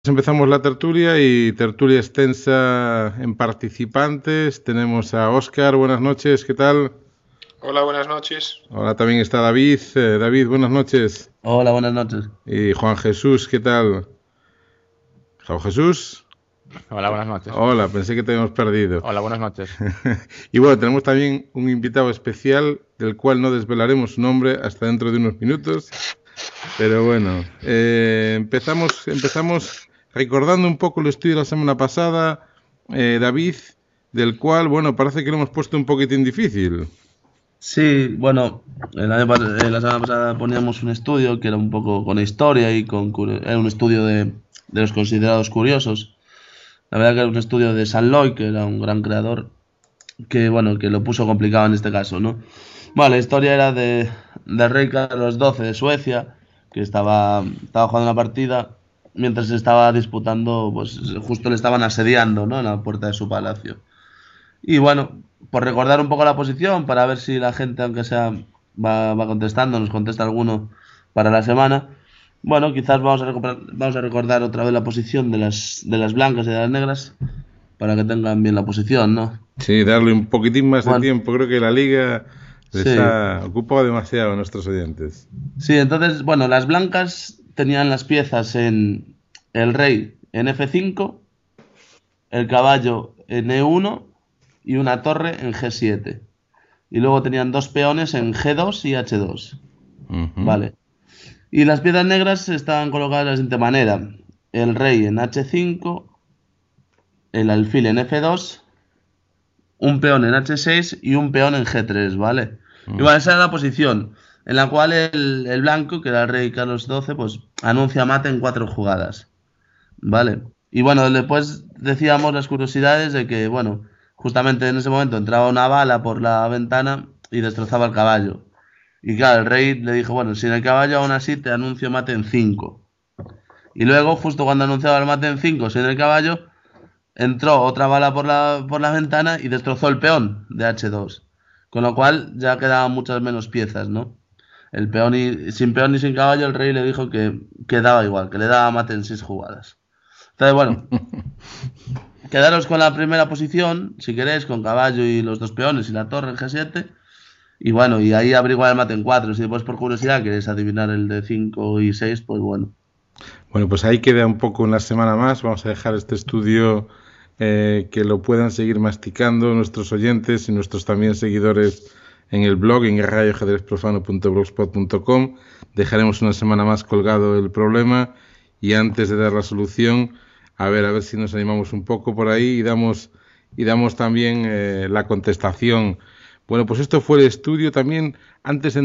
Empezamos la tertulia y tertulia extensa en participantes. Tenemos a Óscar, buenas noches, ¿qué tal? Hola, buenas noches. Ahora también está David. David, buenas noches. Hola, buenas noches. Y Juan Jesús, ¿qué tal? Juan Jesús. Hola, buenas noches. Hola, pensé que te habíamos perdido. Hola, buenas noches. Y bueno, tenemos también un invitado especial, del cual no desvelaremos su nombre hasta dentro de unos minutos. Pero bueno, empezamos recordando un poco el estudio de la semana pasada, David, del cual, bueno, parece que lo hemos puesto un poquitín difícil. Sí, bueno, la semana pasada poníamos un estudio que era un poco con historia y era un estudio de los considerados curiosos. La verdad que era un estudio de Sanloy, que era un gran creador, que bueno, que lo puso complicado en este caso, ¿no? Bueno, la historia era del rey Carlos XII de Suecia, que estaba jugando una partida mientras se estaba disputando, pues justo le estaban asediando, ¿no? En la puerta de su palacio. Y bueno, por recordar un poco la posición, para ver si la gente, aunque sea, va contestando, nos contesta alguno para la semana. Bueno, quizás vamos a recordar otra vez la posición de las blancas y de las negras, para que tengan bien la posición, ¿no? Sí, darle un poquitín más de Bueno, tiempo. Creo que la liga les sí. ha ocupado demasiado a nuestros oyentes. Sí, entonces, bueno, las blancas tenían las piezas en el rey en F5, el caballo en E1 y una torre en G7. Y luego tenían dos peones en G2 y H2. Vale. Y las piezas negras estaban colocadas de la siguiente manera: el rey en H5, el alfil en F2, un peón en H6 y un peón en G3, ¿vale? Y bueno, esa era la posición en la cual el blanco, que era el rey Carlos XII, pues anuncia mate en 4 jugadas, ¿vale? Y bueno, después decíamos las curiosidades de que, bueno, justamente en ese momento entraba una bala por la ventana y destrozaba el caballo. Y claro, el rey le dijo, bueno, si en el caballo aún así te anuncio mate en 5. Y luego, justo cuando anunciaba el mate en 5, sin el caballo, entró otra bala por la ventana y destrozó el peón de H2. Con lo cual ya quedaban muchas menos piezas, ¿no? Sin peón y sin caballo, el rey le dijo que daba igual, que le daba mate en 6 jugadas. Entonces, bueno, quedaros con la primera posición, si queréis, con caballo y los dos peones y la torre en G7. Y bueno, y ahí averiguar el mate en 4. Si después por curiosidad queréis adivinar el de 5 y 6, pues bueno. Bueno, pues ahí queda un poco una semana más. Vamos a dejar este estudio que lo puedan seguir masticando nuestros oyentes y nuestros también seguidores en el blog, en radioajedrezprofano.blogspot.com. Dejaremos una semana más colgado el problema y antes de dar la solución, a ver si nos animamos un poco por ahí y damos también la contestación. Bueno, pues esto fue el estudio también. Antes de